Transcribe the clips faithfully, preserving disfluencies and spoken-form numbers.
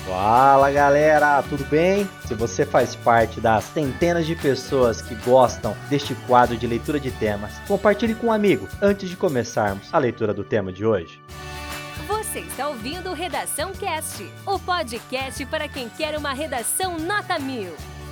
Fala galera, tudo bem? Se você faz parte das centenas de pessoas que gostam deste quadro de leitura de temas, compartilhe com um amigo antes de começarmos a leitura do tema de hoje. Você está ouvindo Redação Cast, o podcast para quem quer uma redação nota mil.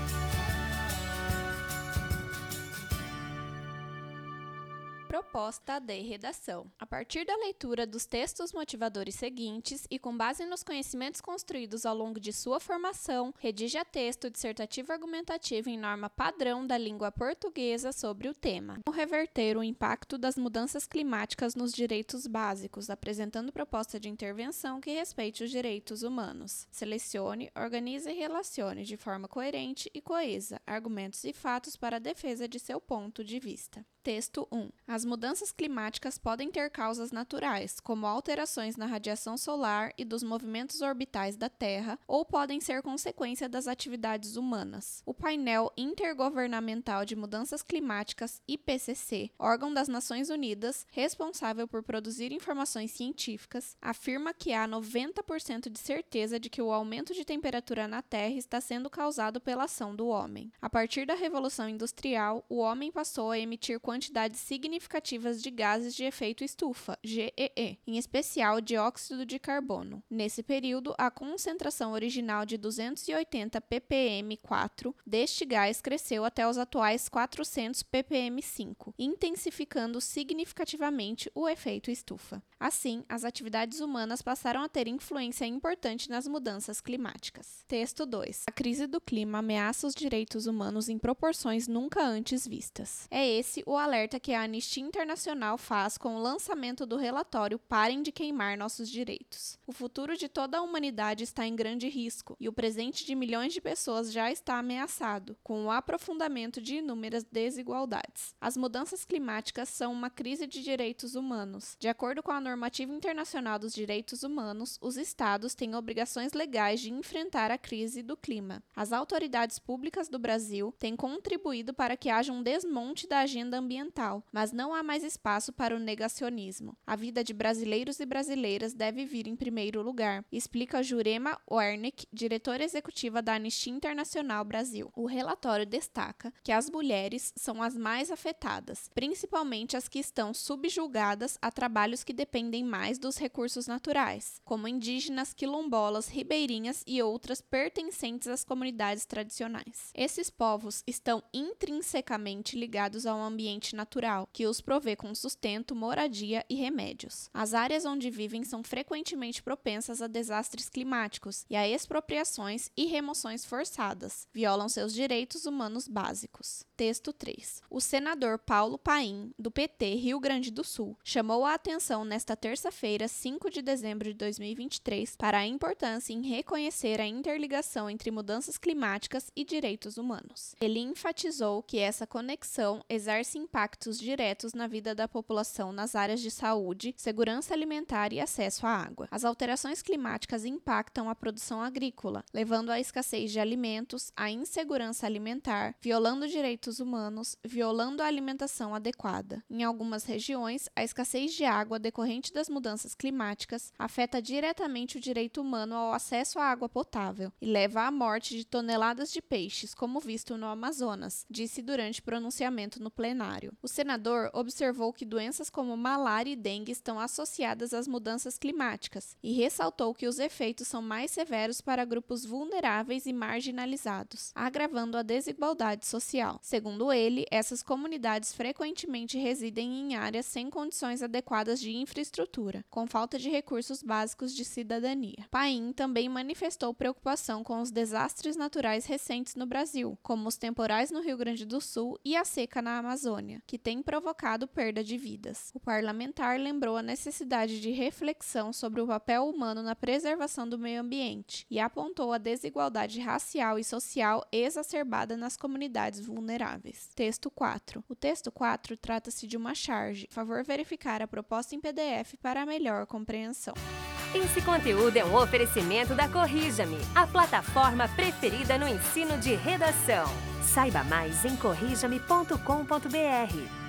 Proposta de redação. A partir da leitura dos textos motivadores seguintes e com base nos conhecimentos construídos ao longo de sua formação, redija texto dissertativo argumentativo em norma padrão da língua portuguesa sobre o tema. Como reverter o impacto das mudanças climáticas nos direitos básicos, apresentando proposta de intervenção que respeite os direitos humanos. Selecione, organize e relacione de forma coerente e coesa argumentos e fatos para a defesa de seu ponto de vista. Texto um. As mudanças climáticas podem ter causas naturais, como alterações na radiação solar e dos movimentos orbitais da Terra, ou podem ser consequência das atividades humanas. O Painel Intergovernamental de Mudanças Climáticas, I P C C, órgão das Nações Unidas, responsável por produzir informações científicas, afirma que há noventa por cento de certeza de que o aumento de temperatura na Terra está sendo causado pela ação do homem. A partir da Revolução Industrial, o homem passou a emitir quantidades significativas de gases de efeito estufa, G E E, em especial dióxido de carbono. Nesse período, a concentração original de duzentos e oitenta ppm quatro deste gás cresceu até os atuais quatrocentos ppm cinco, intensificando significativamente o efeito estufa. Assim, as atividades humanas passaram a ter influência importante nas mudanças climáticas. Texto dois. A crise do clima ameaça os direitos humanos em proporções nunca antes vistas. É esse o alerta que a Anistia Internacional faz com o lançamento do relatório Parem de Queimar Nossos Direitos. O futuro de toda a humanidade está em grande risco e o presente de milhões de pessoas já está ameaçado, com o aprofundamento de inúmeras desigualdades. As mudanças climáticas são uma crise de direitos humanos. De acordo com a normativa internacional dos direitos humanos, os estados têm obrigações legais de enfrentar a crise do clima. As autoridades públicas do Brasil têm contribuído para que haja um desmonte da agenda ambiental, mas não há mais espaço para o negacionismo. A vida de brasileiros e brasileiras deve vir em primeiro lugar, explica Jurema Wernick, diretora executiva da Anistia Internacional Brasil. O relatório destaca que as mulheres são as mais afetadas, principalmente as que estão subjugadas a trabalhos que dependem mais dos recursos naturais, como indígenas, quilombolas, ribeirinhas e outras pertencentes às comunidades tradicionais. Esses povos estão intrinsecamente ligados ao ambiente natural, que os provê com sustento, moradia e remédios. As áreas onde vivem são frequentemente propensas a desastres climáticos e a expropriações e remoções forçadas, violam seus direitos humanos básicos. Texto três. O senador Paulo Paim, do P T Rio Grande do Sul, chamou a atenção nesta terça-feira, cinco de dezembro de dois mil e vinte e três, para a importância em reconhecer a interligação entre mudanças climáticas e direitos humanos. Ele enfatizou que essa conexão exerce impactos diretos na vida da população nas áreas de saúde, segurança alimentar e acesso à água. As alterações climáticas impactam a produção agrícola, levando à escassez de alimentos, à insegurança alimentar, violando direitos humanos, violando a alimentação adequada. Em algumas regiões, a escassez de água decorrente das mudanças climáticas afeta diretamente o direito humano ao acesso à água potável e leva à morte de toneladas de peixes, como visto no Amazonas, disse durante pronunciamento no plenário. O senador observou que doenças como malária e dengue estão associadas às mudanças climáticas e ressaltou que os efeitos são mais severos para grupos vulneráveis e marginalizados, agravando a desigualdade social. Segundo ele, essas comunidades frequentemente residem em áreas sem condições adequadas de infraestrutura, com falta de recursos básicos de cidadania. Paim também manifestou preocupação com os desastres naturais recentes no Brasil, como os temporais no Rio Grande do Sul e a seca na Amazônia, que tem provocado perda de vidas. O parlamentar lembrou a necessidade de reflexão sobre o papel humano na preservação do meio ambiente e apontou a desigualdade racial e social exacerbada nas comunidades vulneráveis. Texto quatro. O texto quatro trata-se de uma charge. Favor verificar a proposta em P D F para melhor compreensão. Esse conteúdo é um oferecimento da Corrija-me, a plataforma preferida no ensino de redação. Saiba mais em corrija me ponto com ponto br.